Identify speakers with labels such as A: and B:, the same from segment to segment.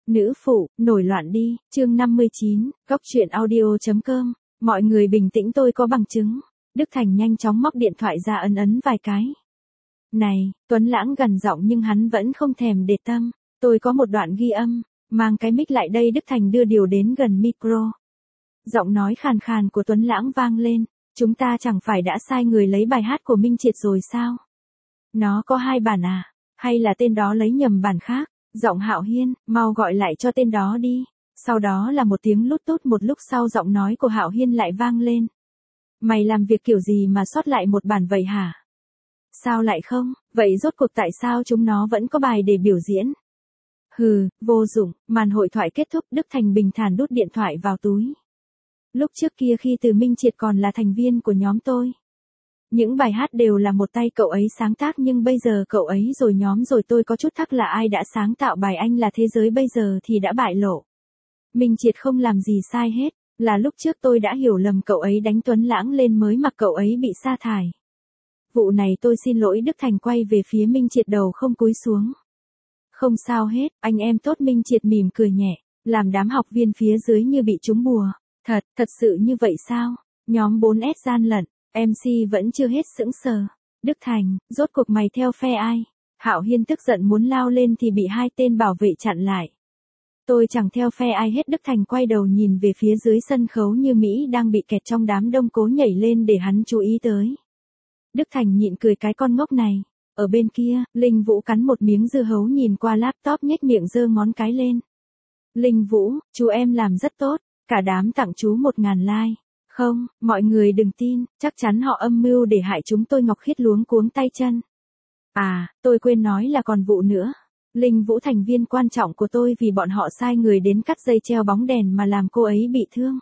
A: Nữ phụ, nổi loạn đi, chương 59, góc truyện audio.com. Mọi người bình tĩnh, tôi có bằng chứng. Đức Thành nhanh chóng móc điện thoại ra ấn vài cái. Này, Tuấn Lãng gần giọng nhưng hắn vẫn không thèm để tâm. Tôi có một đoạn ghi âm, mang cái mic lại đây. Đức Thành đưa điều đến gần micro. Giọng nói khàn khàn của Tuấn Lãng vang lên. Chúng ta chẳng phải đã sai người lấy bài hát của Minh Triệt rồi sao? Nó có 2 bản à? Hay là tên đó lấy nhầm bản khác? Giọng Hạo Hiên, mau gọi lại cho tên đó đi. Sau đó là một tiếng lút tút, một lúc sau giọng nói của Hạo Hiên lại vang lên. Mày làm việc kiểu gì mà sót lại một bản vậy hả? Sao lại không? Vậy rốt cuộc tại sao chúng nó vẫn có bài để biểu diễn? Hừ, vô dụng. Màn hội thoại kết thúc, Đức Thành bình thản đút điện thoại vào túi. Lúc trước kia khi Từ Minh Triệt còn là thành viên của nhóm tôi, những bài hát đều là một tay cậu ấy sáng tác, nhưng bây giờ cậu ấy rồi nhóm rồi, tôi có chút thắc là ai đã sáng tạo bài Anh Là Thế Giới bây giờ thì đã bại lộ. Minh Triệt không làm gì sai hết, là lúc trước tôi đã hiểu lầm, cậu ấy đánh Tuấn Lãng lên mới mặc cậu ấy bị sa thải. Vụ này tôi xin lỗi. Đức Thành quay về phía Minh Triệt, đầu không cúi xuống. Không sao hết, anh em tốt. Minh Triệt mỉm cười nhẹ, làm đám học viên phía dưới như bị trúng bùa. Thật sự như vậy sao? Nhóm 4S gian lận. MC vẫn chưa hết sững sờ. Đức Thành, rốt cuộc mày theo phe ai? Hạo Hiên tức giận muốn lao lên thì bị 2 tên bảo vệ chặn lại. Tôi chẳng theo phe ai hết. Đức Thành quay đầu nhìn về phía dưới sân khấu, như Mỹ đang bị kẹt trong đám đông, cố nhảy lên để hắn chú ý tới. Đức Thành nhịn cười, cái con ngốc này. Ở bên kia, Linh Vũ cắn một miếng dưa hấu, nhìn qua laptop nhếch miệng giơ ngón cái lên. Linh Vũ, chú em làm rất tốt. Cả đám tặng chú 1000 like. Không, mọi người đừng tin, chắc chắn họ âm mưu để hại chúng tôi. Ngọc Khiết luống cuống tay chân. À, tôi quên nói là còn vụ nữa. Linh Vũ thành viên quan trọng của tôi, vì bọn họ sai người đến cắt dây treo bóng đèn mà làm cô ấy bị thương.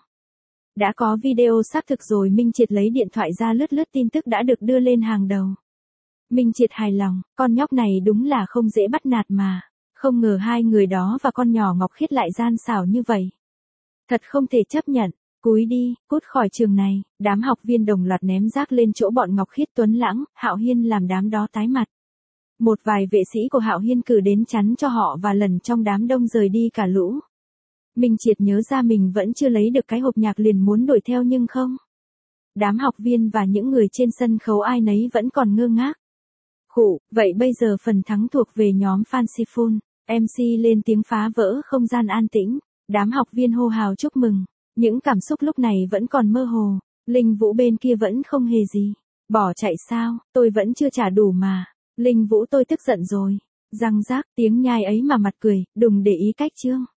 A: Đã có video xác thực rồi. Minh Triệt lấy điện thoại ra lướt tin tức đã được đưa lên hàng đầu. Minh Triệt hài lòng, con nhóc này đúng là không dễ bắt nạt mà. Không ngờ 2 người đó và con nhỏ Ngọc Khiết lại gian xảo như vậy. Thật không thể chấp nhận. Cúi đi, cút khỏi trường này. Đám học viên đồng loạt ném rác lên chỗ bọn Ngọc Khiết, Tuấn Lãng, Hạo Hiên, làm đám đó tái mặt. Một vài vệ sĩ của Hạo Hiên cử đến chắn cho họ và lần trong đám đông rời đi cả lũ. Minh Triệt nhớ ra mình vẫn chưa lấy được cái hộp nhạc, liền muốn đuổi theo nhưng không. Đám học viên và những người trên sân khấu ai nấy vẫn còn ngơ ngác. Khụ, vậy bây giờ phần thắng thuộc về nhóm Fanciful. MC lên tiếng phá vỡ không gian an tĩnh. Đám học viên hô hào chúc mừng. Những cảm xúc lúc này vẫn còn mơ hồ. Linh Vũ bên kia vẫn không hề gì. Bỏ chạy sao? Tôi vẫn chưa trả đủ mà. Linh Vũ, tôi tức giận rồi. Răng rác, tiếng nhai ấy mà mặt cười, đừng để ý cách chương.